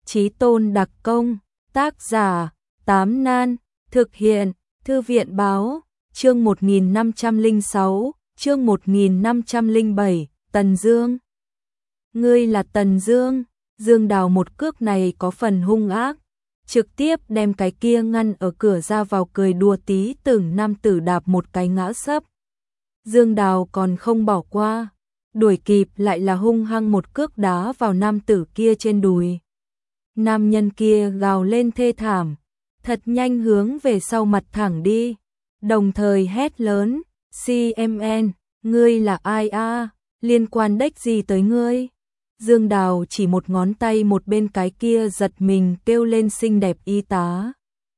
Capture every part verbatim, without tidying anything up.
Chí tôn đặc công, tác giả, Tám Nan, thực hiện, Thư viện báo, chương một nghìn năm trăm lẻ sáu, chương một nghìn năm trăm lẻ bảy, Tần Dương. Ngươi là Tần Dương, Dương Đào một cước này có phần hung ác, trực tiếp đem cái kia ngăn ở cửa ra vào cười đùa tí tưởng nam tử đạp một cái ngã sấp. Dương Đào còn không bỏ qua, đuổi kịp lại là hung hăng một cước đá vào nam tử kia trên đùi. Nam nhân kia gào lên thê thảm, thật nhanh hướng về sau mặt thẳng đi, đồng thời hét lớn, xê em en, ngươi là ai a, liên quan đếch gì tới ngươi? Dương Đào chỉ một ngón tay một bên cái kia giật mình kêu lên xinh đẹp y tá.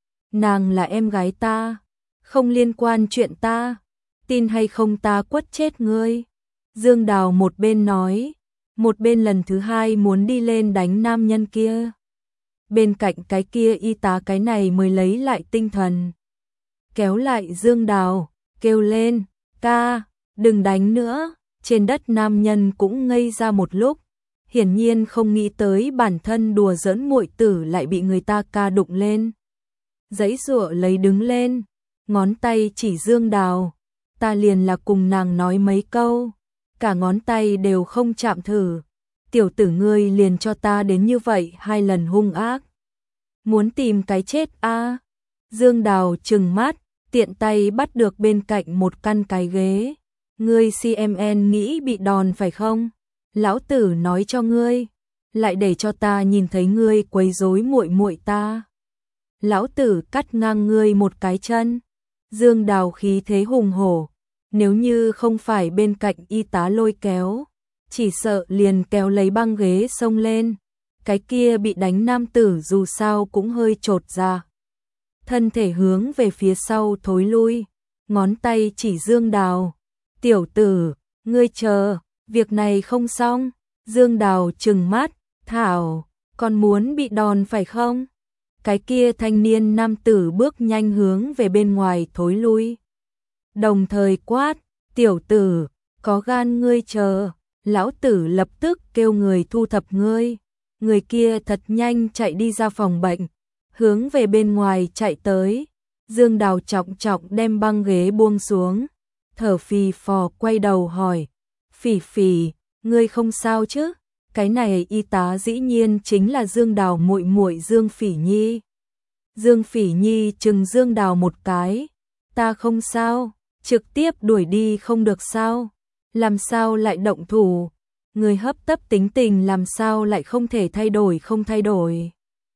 Nàng là em gái ta, không liên quan chuyện ta, tin hay không ta quất chết ngươi. Dương Đào một bên nói, một bên lần thứ hai muốn đi lên đánh nam nhân kia. Bên cạnh cái kia y tá cái này mới lấy lại tinh thần. Kéo lại Dương Đào, kêu lên, ca, đừng đánh nữa. Trên đất nam nhân cũng ngây ra một lúc, hiển nhiên không nghĩ tới bản thân đùa giỡn muội tử lại bị người ta ca đụng lên. Giãy giụa lấy đứng lên, ngón tay chỉ Dương Đào, ta liền là cùng nàng nói mấy câu, cả ngón tay đều không chạm thử. Tiểu tử ngươi liền cho ta đến như vậy hai lần hung ác. Muốn tìm cái chết a? À? Dương Đào trừng mắt, tiện tay bắt được bên cạnh một căn cái ghế. Ngươi xê em en nghĩ bị đòn phải không? Lão tử nói cho ngươi, lại để cho ta nhìn thấy ngươi quấy rối muội muội ta. Lão tử cắt ngang ngươi một cái chân. Dương Đào khí thế hùng hổ, nếu như không phải bên cạnh y tá lôi kéo, chỉ sợ liền kéo lấy băng ghế xông lên. Cái kia bị đánh nam tử dù sao cũng hơi chột ra, thân thể hướng về phía sau thối lui, ngón tay chỉ Dương Đào. Tiểu tử, ngươi chờ, việc này không xong. Dương Đào trừng mắt, thảo, còn muốn bị đòn phải không? Cái kia thanh niên nam tử bước nhanh hướng về bên ngoài thối lui, đồng thời quát, tiểu tử, có gan ngươi chờ, lão tử lập tức kêu người thu thập ngươi. Người kia thật nhanh chạy đi ra phòng bệnh, hướng về bên ngoài chạy tới. Dương Đào trọng trọng đem băng ghế buông xuống, thở phì phò quay đầu hỏi, Phỉ Phỉ, ngươi không sao chứ? Cái này y tá dĩ nhiên chính là Dương Đào muội muội Dương Phỉ Nhi. Dương Phỉ Nhi chừng Dương Đào một cái, ta không sao, trực tiếp đuổi đi không được sao? Làm sao lại động thủ? Người hấp tấp tính tình làm sao lại không thể thay đổi không thay đổi?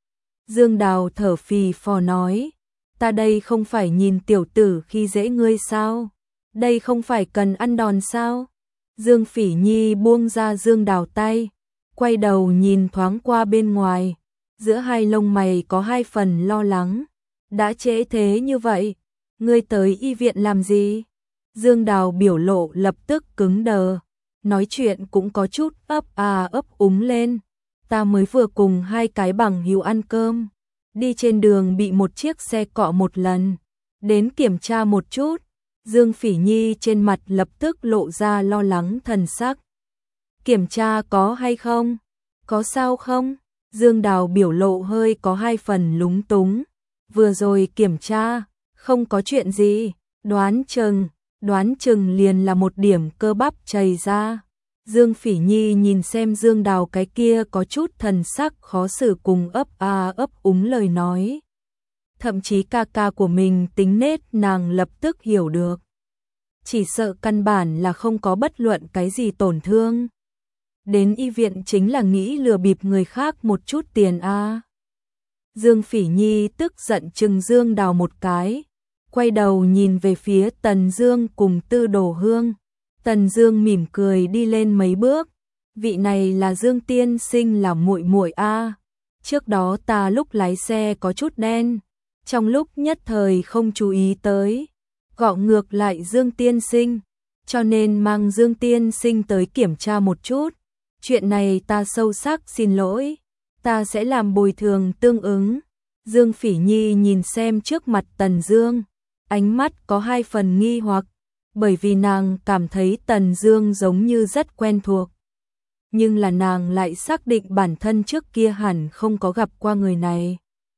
Dương Đào thở phì phò nói, ta đây không phải nhìn tiểu tử khi dễ ngươi sao? Đây không phải cần ăn đòn sao? Dương Phỉ Nhi buông ra Dương Đào tay, quay đầu nhìn thoáng qua bên ngoài, giữa hai lông mày có hai phần lo lắng. Đã trễ thế như vậy, ngươi tới y viện làm gì? Dương Đào biểu lộ lập tức cứng đờ, nói chuyện cũng có chút ấp à ấp úng lên. Ta mới vừa cùng hai cái bằng hữu ăn cơm, đi trên đường bị một chiếc xe cọ một lần, đến kiểm tra một chút. Dương Phỉ Nhi trên mặt lập tức lộ ra lo lắng thần sắc. Kiểm tra có hay không? Có sao không? Dương Đào biểu lộ hơi có hai phần lúng túng. Vừa rồi kiểm tra, không có chuyện gì, đoán chừng, đoán chừng liền là một điểm cơ bắp chày ra. Dương Phỉ Nhi nhìn xem Dương Đào cái kia có chút thần sắc khó xử cùng ấp a ấp úng lời nói. Thậm chí ca ca của mình tính nết nàng lập tức hiểu được. Chỉ sợ căn bản là không có bất luận cái gì tổn thương. Đến y viện chính là nghĩ lừa bịp người khác một chút tiền a. Dương Phỉ Nhi tức giận chừng Dương Đào một cái, quay đầu nhìn về phía Tần Dương cùng Tư Đồ Hương. Tần Dương mỉm cười đi lên mấy bước, vị này là Dương tiên sinh là muội muội a. Trước đó ta lúc lái xe có chút đen, trong lúc nhất thời không chú ý tới, gọi ngược lại Dương tiên sinh, cho nên mang Dương tiên sinh tới kiểm tra một chút. Chuyện này ta sâu sắc xin lỗi, ta sẽ làm bồi thường tương ứng. Dương Phỉ Nhi nhìn xem trước mặt Tần Dương, ánh mắt có hai phần nghi hoặc, bởi vì nàng cảm thấy Tần Dương giống như rất quen thuộc. nhưng là nàng lại xác định bản thân trước kia hẳn không có gặp qua người này.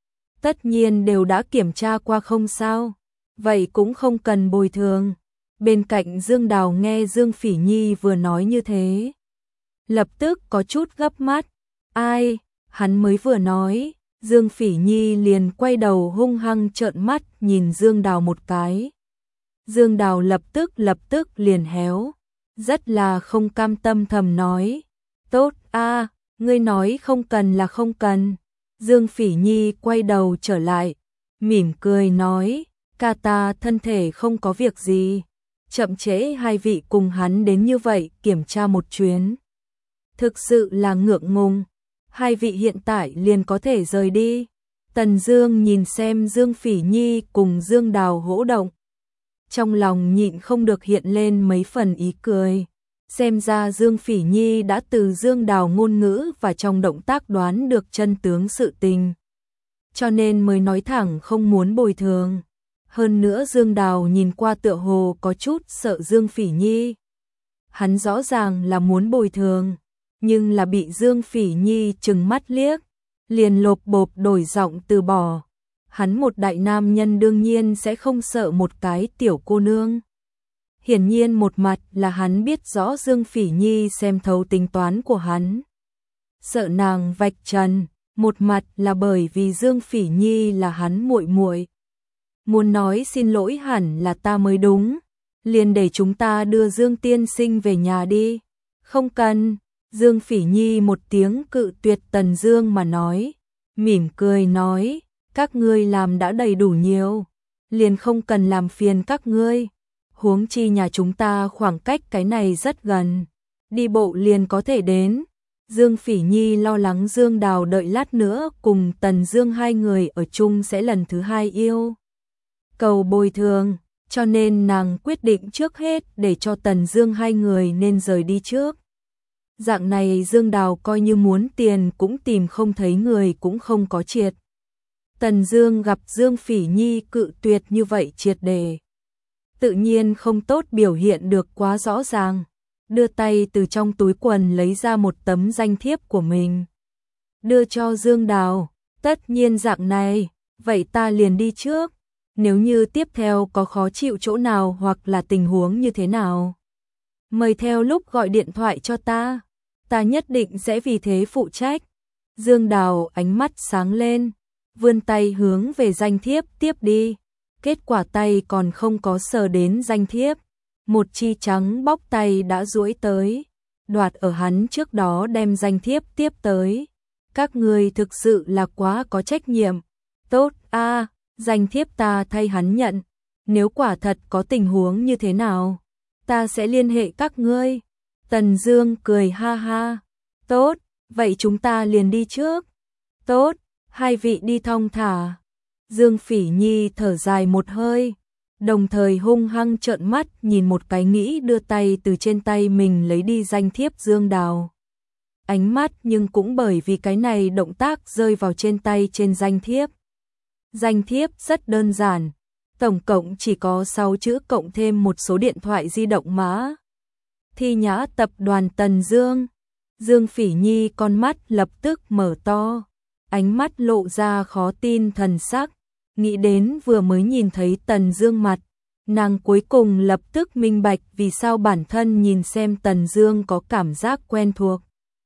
Tất nhiên đều đã kiểm tra qua không sao, vậy cũng không cần bồi thường. Bên cạnh Dương Đào nghe Dương Phỉ Nhi vừa nói như thế, lập tức có chút gấp mắt. Ai, hắn mới vừa nói, Dương Phỉ Nhi liền quay đầu hung hăng trợn mắt nhìn Dương Đào một cái. Dương Đào lập tức lập tức liền héo, rất là không cam tâm thầm nói, tốt a, ngươi nói không cần là không cần. Dương Phỉ Nhi quay đầu trở lại, mỉm cười nói, ca ta thân thể không có việc gì, chậm trễ hai vị cùng hắn đến như vậy kiểm tra một chuyến. Thực sự là ngượng ngùng, hai vị hiện tại liền có thể rời đi. Tần Dương nhìn xem Dương Phỉ Nhi cùng Dương Đào hỗ động, trong lòng nhịn không được hiện lên mấy phần ý cười. Xem ra Dương Phỉ Nhi đã từ Dương Đào ngôn ngữ và trong động tác đoán được chân tướng sự tình, cho nên mới nói thẳng không muốn bồi thường. Hơn nữa Dương Đào nhìn qua tựa hồ có chút sợ Dương Phỉ Nhi. Hắn rõ ràng là muốn bồi thường, nhưng là bị Dương Phỉ Nhi trừng mắt liếc, liền lộp bộp đổi giọng từ bỏ. Hắn một đại nam nhân đương nhiên sẽ không sợ một cái tiểu cô nương. Hiển nhiên một mặt là hắn biết rõ Dương Phỉ Nhi xem thấu tính toán của hắn, sợ nàng vạch trần, một mặt là bởi vì Dương Phỉ Nhi là hắn muội muội. Muốn nói xin lỗi hẳn là ta mới đúng, liền để chúng ta đưa Dương tiên sinh về nhà đi. Không cần. Dương Phỉ Nhi một tiếng cự tuyệt Tần Dương mà nói, mỉm cười nói, các ngươi làm đã đầy đủ nhiều, liền không cần làm phiền các ngươi. Huống chi nhà chúng ta khoảng cách cái này rất gần, đi bộ liền có thể đến. Dương Phỉ Nhi lo lắng Dương Đào đợi lát nữa cùng Tần Dương hai người ở chung sẽ lần thứ hai yêu cầu bồi thường, cho nên nàng quyết định trước hết để cho Tần Dương hai người nên rời đi trước. Dạng này Dương Đào coi như muốn tiền cũng tìm không thấy người cũng không có triệt. Tần Dương gặp Dương Phỉ Nhi cự tuyệt như vậy triệt để, tự nhiên không tốt biểu hiện được quá rõ ràng, đưa tay từ trong túi quần lấy ra một tấm danh thiếp của mình, đưa cho Dương Đào. Tất nhiên dạng này, vậy ta liền đi trước, nếu như tiếp theo có khó chịu chỗ nào hoặc là tình huống như thế nào, mời theo lúc gọi điện thoại cho ta, ta nhất định sẽ vì thế phụ trách. Dương Đào ánh mắt sáng lên, vươn tay hướng về danh thiếp tiếp đi. Kết quả tay còn không có sờ đến danh thiếp, một chi trắng bóc tay đã duỗi tới, đoạt ở hắn trước đó đem danh thiếp tiếp tới. Các ngươi thực sự là quá có trách nhiệm. Tốt a, danh thiếp ta thay hắn nhận, nếu quả thật có tình huống như thế nào, ta sẽ liên hệ các ngươi. Tần Dương cười ha ha, tốt, vậy chúng ta liền đi trước. Tốt, hai vị đi thong thả. Dương Phỉ Nhi thở dài một hơi, đồng thời hung hăng trợn mắt nhìn một cái nghĩ đưa tay từ trên tay mình lấy đi danh thiếp Dương Đào. Ánh mắt nhưng cũng bởi vì cái này động tác rơi vào trên tay trên danh thiếp. Danh thiếp rất đơn giản, tổng cộng chỉ có sáu chữ cộng thêm một số điện thoại di động mã. Thi Nhã tập đoàn Tần Dương. Dương Phỉ Nhi con mắt lập tức mở to, ánh mắt lộ ra khó tin thần sắc, nghĩ đến vừa mới nhìn thấy Tần Dương mặt, nàng cuối cùng lập tức minh bạch vì sao bản thân nhìn xem Tần Dương có cảm giác quen thuộc.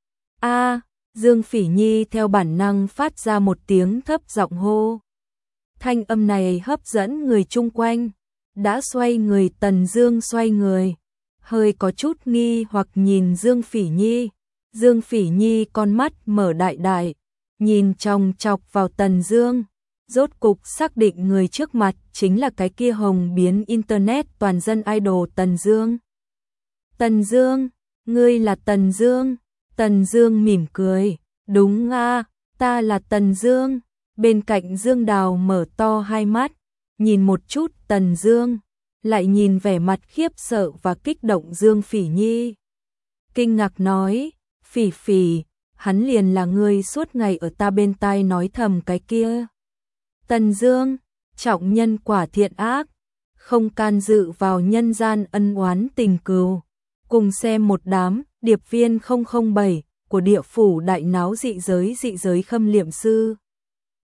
A, Dương Phỉ Nhi theo bản năng phát ra một tiếng thấp giọng hô. Thanh âm này hấp dẫn người chung quanh, đã xoay người. Tần Dương xoay người, hơi có chút nghi hoặc nhìn Dương Phỉ Nhi. Dương Phỉ Nhi con mắt mở đại đại, nhìn chòng chọc vào Tần Dương, rốt cục xác định người trước mặt chính là cái kia hồng biến internet toàn dân idol Tần Dương. Tần Dương, ngươi là Tần Dương? Tần Dương mỉm cười, đúng a, ta là Tần Dương. Bên cạnh Dương Đào mở to hai mắt, nhìn một chút Tần Dương, lại nhìn vẻ mặt khiếp sợ và kích động Dương Phỉ Nhi. Kinh ngạc nói, Phỉ Phỉ, hắn liền là người suốt ngày ở ta bên tai nói thầm cái kia. Tần Dương, trọng nhân quả thiện ác, không can dự vào nhân gian ân oán tình cừu, cùng xem một đám điệp viên không không bảy của địa phủ đại náo dị giới dị giới khâm liệm sư.